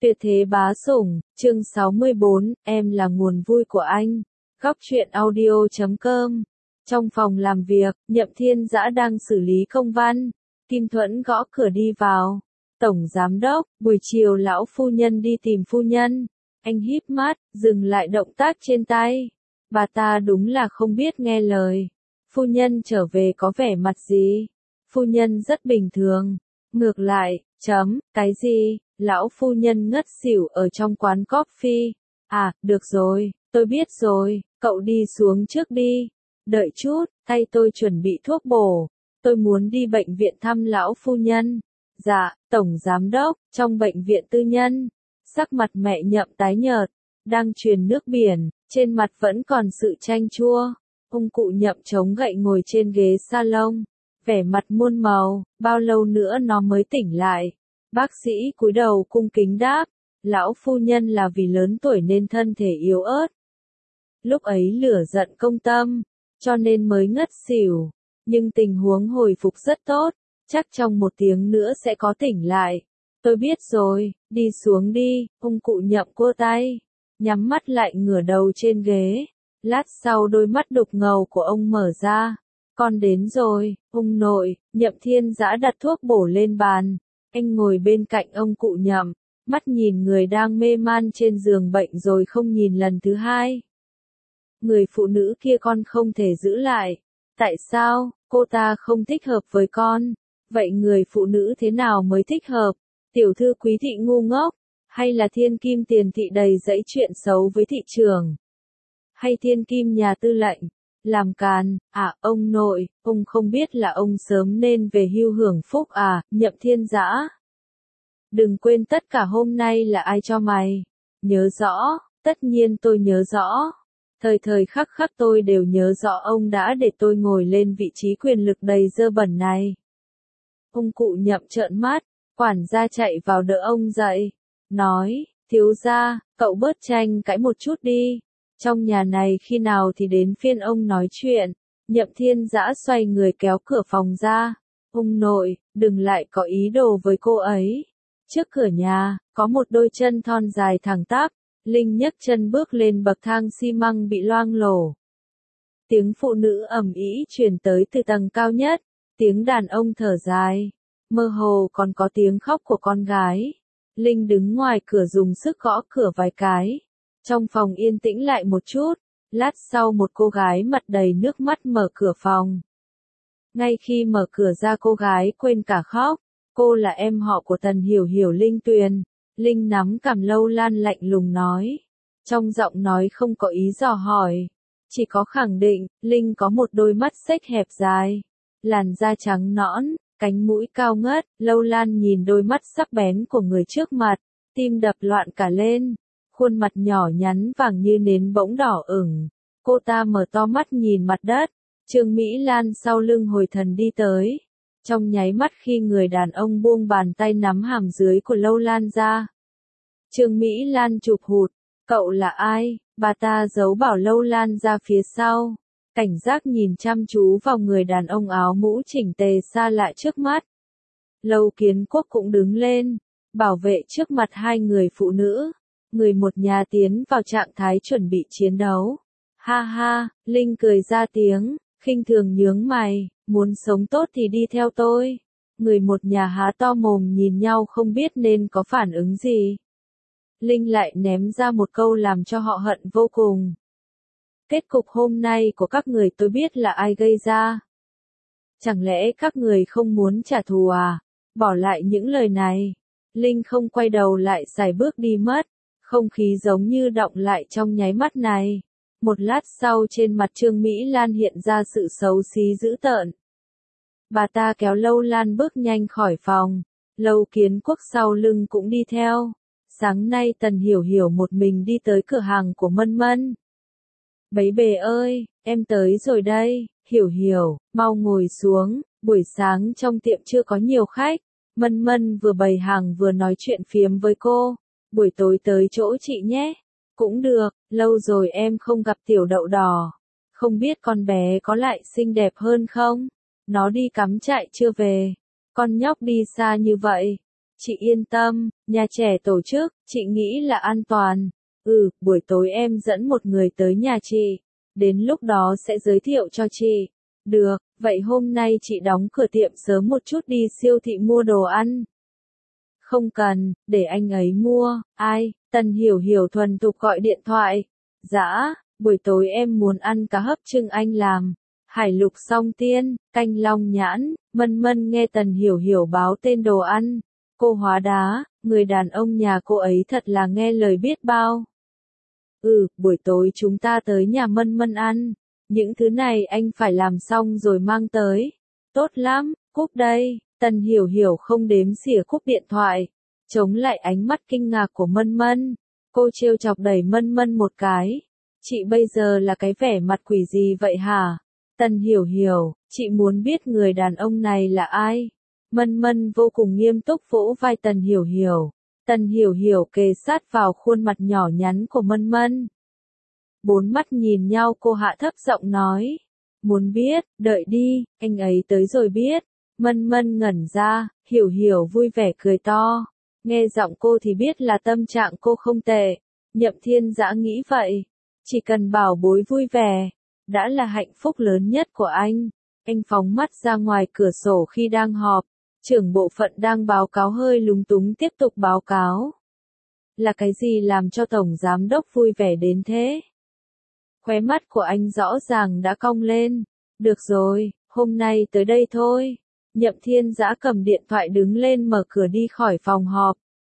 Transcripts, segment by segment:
Tuyệt thế bá sủng, chương 64, em là nguồn vui của anh. Góc truyện audio.com. Trong phòng làm việc, Nhậm Thiên Dã đang xử lý công văn. Kim Thuẫn gõ cửa đi vào. Tổng giám đốc, buổi chiều lão phu nhân đi tìm phu nhân. Anh híp mắt, dừng lại động tác trên tay. Bà ta đúng là không biết nghe lời. Phu nhân trở về có vẻ mặt gì? Phu nhân rất bình thường. Ngược lại, cái gì? Lão phu nhân ngất xỉu ở trong quán coffee. À, được rồi, tôi biết rồi, cậu đi xuống trước đi. Đợi chút, thay tôi chuẩn bị thuốc bổ. Tôi muốn đi bệnh viện thăm lão phu nhân. Dạ, tổng giám đốc, trong bệnh viện tư nhân. Sắc mặt mẹ Nhậm tái nhợt, đang truyền nước biển, trên mặt vẫn còn sự chanh chua. Ông cụ Nhậm chống gậy ngồi trên ghế salon, vẻ mặt muôn màu, bao lâu nữa nó mới tỉnh lại. Bác sĩ cúi đầu cung kính đáp, lão phu nhân là vì lớn tuổi nên thân thể yếu ớt. Lúc ấy lửa giận công tâm, cho nên mới ngất xỉu, nhưng tình huống hồi phục rất tốt, chắc trong 1 tiếng nữa sẽ có tỉnh lại. Tôi biết rồi, đi xuống đi, ông cụ Nhậm cua tay, nhắm mắt lại ngửa đầu trên ghế. Lát sau đôi mắt đục ngầu của ông mở ra. Con đến rồi, ông nội. Nhậm Thiên Dã đặt thuốc bổ lên bàn. Anh ngồi bên cạnh ông cụ Nhậm, mắt nhìn người đang mê man trên giường bệnh rồi không nhìn lần thứ hai. Người phụ nữ kia con không thể giữ lại. Tại sao? Cô ta không thích hợp với con. Vậy người phụ nữ thế nào mới thích hợp? Tiểu thư quý thị ngu ngốc? Hay là thiên kim tiền thị đầy dẫy chuyện xấu với thị trường? Hay thiên kim nhà tư lệnh? Làm càn, à, ông nội, ông không biết là ông sớm nên về hưu hưởng phúc à, Nhậm Thiên Dã. Đừng quên tất cả hôm nay là ai cho mày. Nhớ rõ, tất nhiên tôi nhớ rõ. Thời thời khắc khắc tôi đều nhớ rõ ông đã để tôi ngồi lên vị trí quyền lực đầy dơ bẩn này. Ông cụ Nhậm trợn mắt, quản gia chạy vào đỡ ông dậy. Nói, thiếu gia, cậu bớt tranh cãi một chút đi. Trong nhà này khi nào thì đến phiên ông nói chuyện. Nhậm Thiên Dã xoay người kéo cửa phòng ra. Ông nội, đừng lại có ý đồ với cô ấy. Trước cửa nhà, có một đôi chân thon dài thẳng tắp. Linh nhấc chân bước lên bậc thang xi măng bị loang lổ. Tiếng phụ nữ ầm ĩ truyền tới từ tầng cao nhất. Tiếng đàn ông thở dài. Mơ hồ còn có tiếng khóc của con gái. Linh đứng ngoài cửa dùng sức gõ cửa vài cái. Trong phòng yên tĩnh lại một chút, lát sau một cô gái mặt đầy nước mắt mở cửa phòng. Ngay khi mở cửa ra cô gái quên cả khóc, cô là em họ của Tần Hiểu Hiểu Linh Tuyền. Linh nắm cằm Lâu Lan lạnh lùng nói. Trong giọng nói không có ý dò hỏi, chỉ có khẳng định. Linh có một đôi mắt xếch hẹp dài, làn da trắng nõn, cánh mũi cao ngất. Lâu Lan nhìn đôi mắt sắc bén của người trước mặt, tim đập loạn cả lên. Khuôn mặt nhỏ nhắn vàng như nến bỗng đỏ ửng. Cô ta mở to mắt nhìn mặt đất. Trương Mỹ Lan sau lưng hồi thần đi tới. Trong nháy mắt khi người đàn ông buông bàn tay nắm hàm dưới của Lâu Lan ra. Trương Mỹ Lan chụp hụt. Cậu là ai? Bà ta giấu bảo Lâu Lan ra phía sau. Cảnh giác nhìn chăm chú vào người đàn ông áo mũ chỉnh tề xa lạ trước mắt. Lâu Kiến Quốc cũng đứng lên, bảo vệ trước mặt hai người phụ nữ. Người một nhà tiến vào trạng thái chuẩn bị chiến đấu. Ha ha, Linh cười ra tiếng, khinh thường nhướng mày, muốn sống tốt thì đi theo tôi. Người một nhà há to mồm nhìn nhau không biết nên có phản ứng gì. Linh lại ném ra một câu làm cho họ hận vô cùng. Kết cục hôm nay của các người tôi biết là ai gây ra. Chẳng lẽ các người không muốn trả thù à? Bỏ lại những lời này. Linh không quay đầu lại sải bước đi mất. Không khí giống như đọng lại trong nháy mắt này. Một lát sau trên mặt Trương Mỹ Lan hiện ra sự xấu xí dữ tợn. Bà ta kéo Lâu Lan bước nhanh khỏi phòng. Lâu Kiến Quốc sau lưng cũng đi theo. Sáng nay Tần Hiểu Hiểu một mình đi tới cửa hàng của Mân Mân. Bấy bề ơi, em tới rồi đây. Hiểu Hiểu, mau ngồi xuống. Buổi sáng trong tiệm chưa có nhiều khách. Mân Mân vừa bày hàng vừa nói chuyện phiếm với cô. Buổi tối tới chỗ chị nhé. Cũng được, lâu rồi em không gặp tiểu đậu đỏ. Không biết con bé có lại xinh đẹp hơn không? Nó đi cắm trại chưa về. Con nhóc đi xa như vậy. Chị yên tâm, nhà trẻ tổ chức, chị nghĩ là an toàn. Buổi tối em dẫn một người tới nhà chị. Đến lúc đó sẽ giới thiệu cho chị. Được, vậy hôm nay chị đóng cửa tiệm sớm một chút đi siêu thị mua đồ ăn. Không cần, để anh ấy mua. Ai? Tần Hiểu Hiểu thuần thục gọi điện thoại. Dạ, buổi tối em muốn ăn cá hấp trưng anh làm. Hải lục song tiên, canh long nhãn. Mân Mân nghe Tần Hiểu Hiểu báo tên đồ ăn. Cô hóa đá, người đàn ông nhà cô ấy thật là nghe lời biết bao. Buổi tối chúng ta tới nhà Mân Mân ăn. Những thứ này anh phải làm xong rồi mang tới. Tốt lắm, cúp đây. Tần Hiểu Hiểu không đếm xỉa cúp điện thoại. Chống lại ánh mắt kinh ngạc của Mân Mân. Cô trêu chọc đẩy Mân Mân một cái. Chị bây giờ là cái vẻ mặt quỷ gì vậy hả? Tần Hiểu Hiểu, chị muốn biết người đàn ông này là ai? Mân Mân vô cùng nghiêm túc vỗ vai Tần Hiểu Hiểu. Tần Hiểu Hiểu kề sát vào khuôn mặt nhỏ nhắn của Mân Mân. Bốn mắt nhìn nhau, cô hạ thấp giọng nói. Muốn biết, đợi đi, anh ấy tới rồi biết. Mân Mân ngẩn ra, Hiểu Hiểu vui vẻ cười to. Nghe giọng cô thì biết là tâm trạng cô không tệ. Nhậm Thiên Dã nghĩ vậy. Chỉ cần bảo bối vui vẻ, đã là hạnh phúc lớn nhất của anh. Anh phóng mắt ra ngoài cửa sổ khi đang họp. Trưởng bộ phận đang báo cáo hơi lúng túng tiếp tục báo cáo. Là cái gì làm cho Tổng Giám đốc vui vẻ đến thế? Khóe mắt của anh rõ ràng đã cong lên. Được rồi, hôm nay tới đây thôi. Nhậm Thiên Dã cầm điện thoại đứng lên mở cửa đi khỏi phòng họp.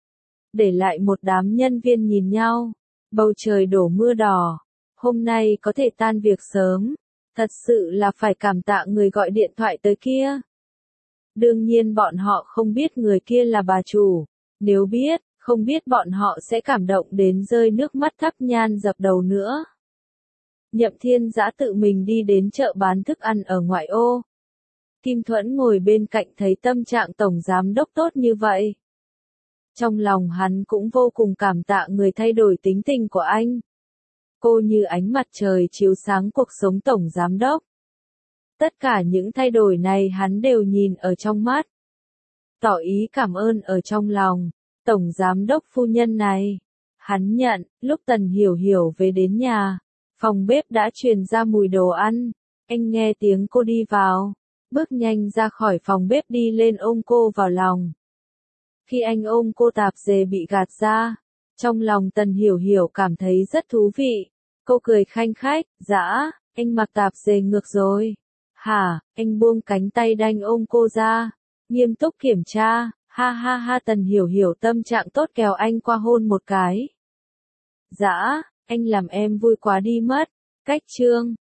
Để lại một đám nhân viên nhìn nhau. Bầu trời đổ mưa đỏ. Hôm nay có thể tan việc sớm. Thật sự là phải cảm tạ người gọi điện thoại tới kia. Đương nhiên bọn họ không biết người kia là bà chủ. Nếu biết, không biết bọn họ sẽ cảm động đến rơi nước mắt thắp nhang dập đầu nữa. Nhậm Thiên Dã tự mình đi đến chợ bán thức ăn ở ngoại ô. Kim Thuẫn ngồi bên cạnh thấy tâm trạng Tổng Giám đốc tốt như vậy. Trong lòng hắn cũng vô cùng cảm tạ người thay đổi tính tình của anh. Cô như ánh mặt trời chiếu sáng cuộc sống Tổng Giám đốc. Tất cả những thay đổi này hắn đều nhìn ở trong mắt. Tỏ ý cảm ơn ở trong lòng. Tổng Giám đốc phu nhân này. Hắn nhận, lúc Tần Hiểu Hiểu về đến nhà. Phòng bếp đã truyền ra mùi đồ ăn. Anh nghe tiếng cô đi vào. Bước nhanh ra khỏi phòng bếp đi lên ôm cô vào lòng. Khi anh ôm cô tạp dề bị gạt ra. Trong lòng Tần Hiểu Hiểu cảm thấy rất thú vị. Cô cười khanh khách, dã, anh mặc tạp dề ngược rồi. Hả, anh buông cánh tay đanh ôm cô ra. Nghiêm túc kiểm tra, ha ha ha. Tần Hiểu Hiểu tâm trạng tốt kéo anh qua hôn một cái. Dã, anh làm em vui quá đi mất. Cách chương